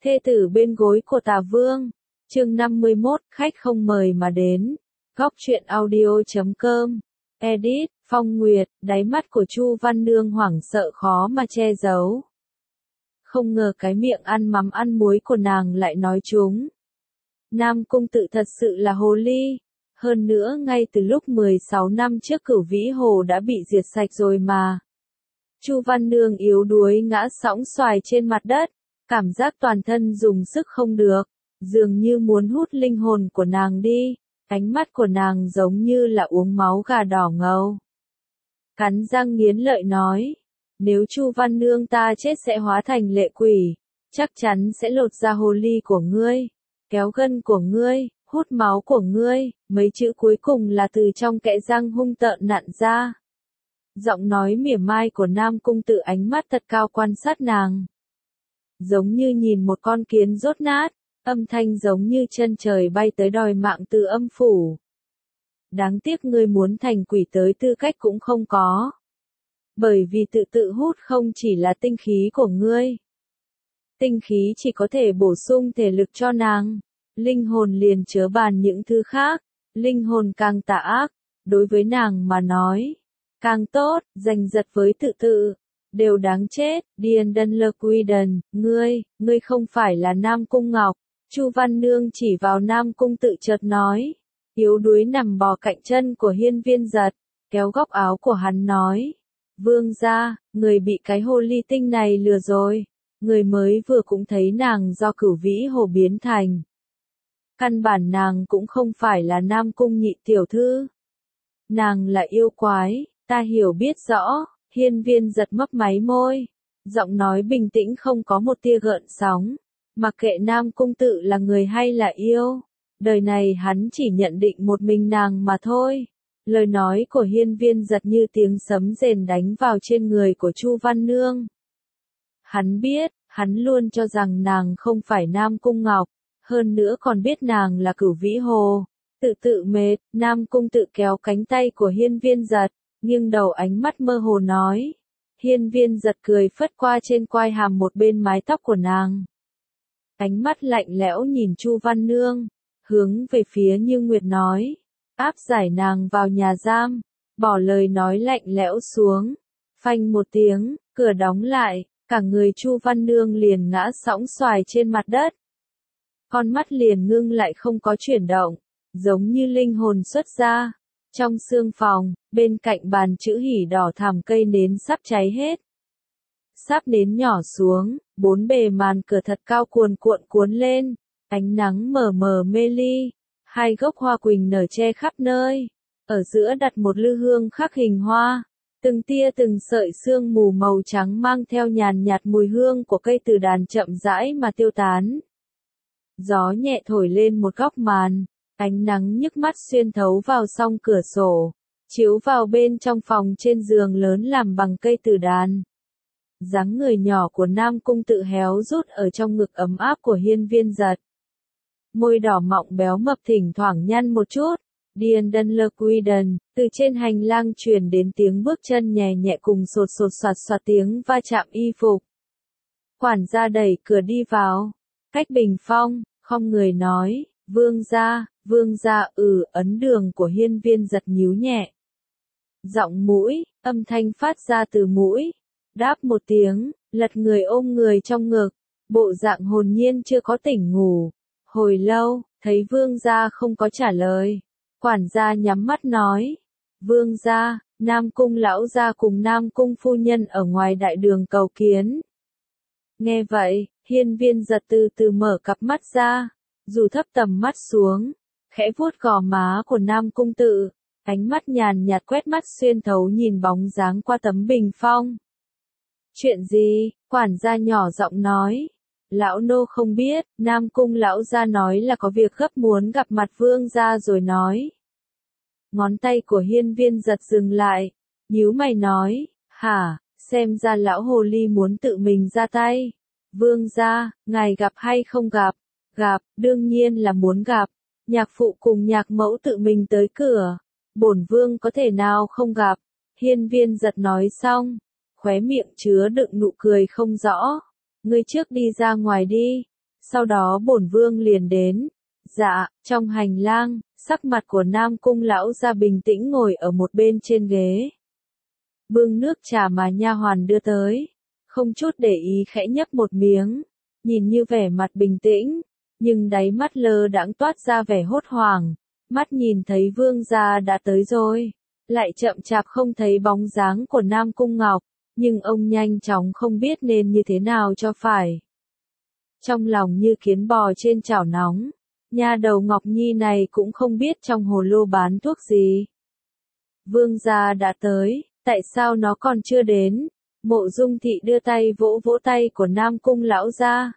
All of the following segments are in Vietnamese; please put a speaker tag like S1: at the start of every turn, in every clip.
S1: Thê tử bên gối của Tà Vương. Chương 51, khách không mời mà đến. Góc truyện audio.com. Edit, Phong Nguyệt, đáy mắt của Chu Văn Nương hoảng sợ khó mà che giấu. Không ngờ cái miệng ăn mắm ăn muối của nàng lại nói trúng. Nam Cung Tự thật sự là hồ ly. Hơn nữa ngay từ lúc 16 năm trước Cửu Vĩ Hồ đã bị diệt sạch rồi mà. Chu Văn Nương yếu đuối ngã sõng xoài trên mặt đất, cảm giác toàn thân dùng sức không được, dường như muốn hút linh hồn của nàng đi, ánh mắt của nàng giống như là uống máu gà đỏ ngầu. Cắn răng nghiến lợi nói, nếu Chu Văn Nương ta chết sẽ hóa thành lệ quỷ, chắc chắn sẽ lột ra hồ ly của ngươi, kéo gân của ngươi, hút máu của ngươi, mấy chữ cuối cùng là từ trong kẽ răng hung tợn nặn ra. Giọng nói mỉa mai của Nam Cung Tự ánh mắt thật cao quan sát nàng. Giống như nhìn một con kiến rốt nát, âm thanh giống như chân trời bay tới đòi mạng từ âm phủ. Đáng tiếc ngươi muốn thành quỷ tới tư cách cũng không có. Bởi vì tự hút không chỉ là tinh khí của ngươi. Tinh khí chỉ có thể bổ sung thể lực cho nàng. Linh hồn liền chớ bàn những thứ khác. Linh hồn càng tà ác, đối với nàng mà nói. Càng tốt, giành giật với tự, đều đáng chết. Điền Đân Lơ Quy Đần, ngươi không phải là Nam Cung Ngọc. Chu Văn Nương chỉ vào Nam Cung Tự chợt nói. Yếu đuối nằm bò cạnh chân của Hiên Viên Giật, kéo góc áo của hắn nói. Vương gia, người bị cái hồ ly tinh này lừa rồi. Người mới vừa cũng thấy nàng do Cửu Vĩ Hồ biến thành. Căn bản nàng cũng không phải là Nam Cung nhị tiểu thư. Nàng là yêu quái, ta hiểu biết rõ. Hiên Viên Giật mấp máy môi, giọng nói bình tĩnh không có một tia gợn sóng. Mặc kệ Nam Cung Tự là người hay là yêu, đời này hắn chỉ nhận định một mình nàng mà thôi. Lời nói của Hiên Viên Giật như tiếng sấm rền đánh vào trên người của Chu Văn Nương. Hắn biết, hắn luôn cho rằng nàng không phải Nam Cung Ngọc, hơn nữa còn biết nàng là Cửu Vĩ Hồ. Tự mệt, Nam Cung Tự kéo cánh tay của Hiên Viên Giật, nghiêng đầu ánh mắt mơ hồ nói. Hiên Viên Giật cười phất qua trên quai hàm một bên mái tóc của nàng. Ánh mắt lạnh lẽo nhìn Chu Văn Nương, hướng về phía Như Nguyệt nói. Áp giải nàng vào nhà giam, bỏ lời nói lạnh lẽo xuống. Phanh một tiếng, cửa đóng lại, cả người Chu Văn Nương liền ngã sõng xoài trên mặt đất. Con mắt liền ngưng lại không có chuyển động, giống như linh hồn xuất ra. Trong sương phòng, bên cạnh bàn chữ hỉ đỏ thảm cây nến sắp cháy hết. Sắp nến nhỏ xuống, bốn bề màn cửa thật cao cuồn cuộn cuốn lên, ánh nắng mờ mờ mê ly, hai gốc hoa quỳnh nở che khắp nơi, ở giữa đặt một lư hương khắc hình hoa, từng tia từng sợi sương mù màu trắng mang theo nhàn nhạt mùi hương của cây từ đàn chậm rãi mà tiêu tán. Gió nhẹ thổi lên một góc màn, ánh nắng nhức mắt xuyên thấu vào song cửa sổ, chiếu vào bên trong phòng trên giường lớn làm bằng cây từ đàn. Dáng người nhỏ của Nam Cung Tự héo rút ở trong ngực ấm áp của Hiên Viên Giật. Môi đỏ mọng béo mập thỉnh thoảng nhăn một chút. Điền Đân Lơ Quy Đần, từ trên hành lang truyền đến tiếng bước chân nhẹ nhẹ cùng sột sột soạt soạt tiếng va chạm y phục. Quản gia đẩy cửa đi vào. Cách bình phong, không người nói, vương gia, ấn đường của Hiên Viên Giật nhíu nhẹ. Giọng mũi, âm thanh phát ra từ mũi. Đáp một tiếng, lật người ôm người trong ngực, bộ dạng hồn nhiên chưa có tỉnh ngủ. Hồi lâu, thấy vương gia không có trả lời. Quản gia nhắm mắt nói. Vương gia, Nam Cung lão gia cùng Nam Cung phu nhân ở ngoài đại đường cầu kiến. Nghe vậy, Hiên Viên Giật từ từ mở cặp mắt ra, dù thấp tầm mắt xuống, khẽ vuốt gò má của Nam Cung Tự, ánh mắt nhàn nhạt quét mắt xuyên thấu nhìn bóng dáng qua tấm bình phong. Chuyện gì? Quản gia nhỏ giọng nói. Lão nô không biết, Nam Cung lão gia nói là có việc gấp muốn gặp mặt vương gia rồi nói. Ngón tay của Hiên Viên Giật dừng lại, nhíu mày nói, hả, xem ra lão hồ ly muốn tự mình ra tay. Vương gia, ngài gặp hay không gặp? Gặp, đương nhiên là muốn gặp. Nhạc phụ cùng nhạc mẫu tự mình tới cửa. Bổn vương có thể nào không gặp? Hiên Viên Giật nói xong, khóe miệng chứa đựng nụ cười không rõ. Ngươi trước đi ra ngoài đi, sau đó bổn vương liền đến. Dạ, trong hành lang, sắc mặt của Nam Cung lão gia bình tĩnh ngồi ở một bên trên ghế. Bưng nước trà mà nha hoàn đưa tới, không chút để ý khẽ nhấp một miếng, nhìn như vẻ mặt bình tĩnh, nhưng đáy mắt lơ đãng toát ra vẻ hốt hoảng, mắt nhìn thấy vương gia đã tới rồi, lại chậm chạp không thấy bóng dáng của Nam Cung Ngọc, nhưng ông nhanh chóng không biết nên như thế nào cho phải. Trong lòng như kiến bò trên chảo nóng, nha đầu Ngọc Nhi này cũng không biết trong hồ lô bán thuốc gì. Vương gia đã tới, tại sao nó còn chưa đến? Mộ Dung Thị đưa tay vỗ vỗ tay của Nam Cung lão gia.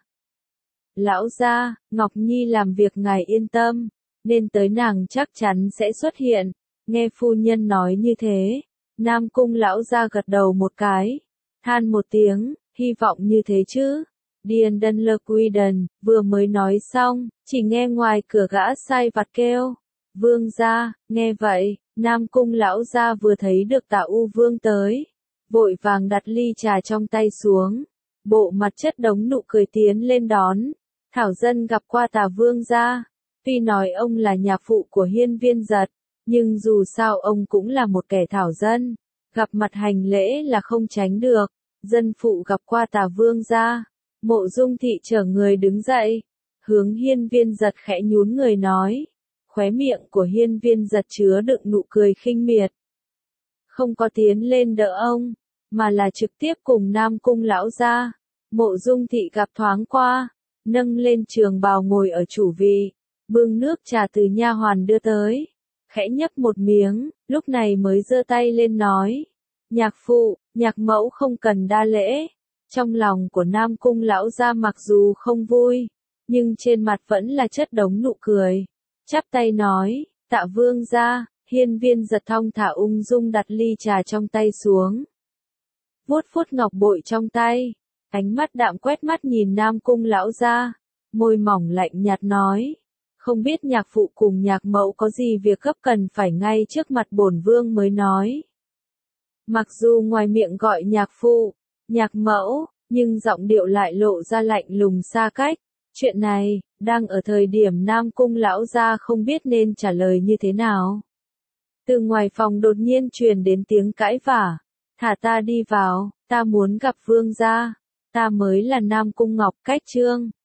S1: Lão gia, Ngọc Nhi làm việc ngài yên tâm, nên tới nàng chắc chắn sẽ xuất hiện. Nghe phu nhân nói như thế, Nam Cung lão gia gật đầu một cái, than một tiếng, hy vọng như thế chứ. Điền Đân Lơ Quy Đần, vừa mới nói xong, chỉ nghe ngoài cửa gã sai vặt kêu. Vương gia, nghe vậy, Nam Cung lão gia vừa thấy được Tả U Vương tới, vội vàng đặt ly trà trong tay xuống, bộ mặt chất đống nụ cười tiến lên đón. Thảo dân gặp qua Tả Vương gia, tuy nói ông là nhạc phụ của Hiên Viên Giật, nhưng dù sao ông cũng là một kẻ thảo dân, gặp mặt hành lễ là không tránh được. Dân phụ gặp qua Tả Vương gia. Mộ Dung Thị chở người đứng dậy, hướng Hiên Viên Giật khẽ nhún người nói, khóe miệng của Hiên Viên Giật chứa đựng nụ cười khinh miệt. Không có tiến lên đỡ ông, mà là trực tiếp cùng Nam Cung lão gia. Mộ Dung Thị gặp thoáng qua, nâng lên trường bào ngồi ở chủ vị, bưng nước trà từ nha hoàn đưa tới, khẽ nhấp một miếng, lúc này mới giơ tay lên nói, nhạc phụ, nhạc mẫu không cần đa lễ. Trong lòng của Nam Cung lão gia mặc dù không vui, nhưng trên mặt vẫn là chất đống nụ cười, chắp tay nói, Tạ Vương gia. Hiên Viên Giật thong thả ung dung đặt ly trà trong tay xuống, vuốt vuốt ngọc bội trong tay, ánh mắt đạm quét mắt nhìn Nam Cung lão gia, môi mỏng lạnh nhạt nói, không biết nhạc phụ cùng nhạc mẫu có gì việc gấp cần phải ngay trước mặt bổn vương mới nói. Mặc dù ngoài miệng gọi nhạc phụ, nhạc mẫu, nhưng giọng điệu lại lộ ra lạnh lùng xa cách. Chuyện này, đang ở thời điểm Nam Cung lão gia không biết nên trả lời như thế nào. Từ ngoài phòng đột nhiên truyền đến tiếng cãi vả, thả ta đi vào, ta muốn gặp vương gia, ta mới là Nam Cung Ngọc Cách Trương.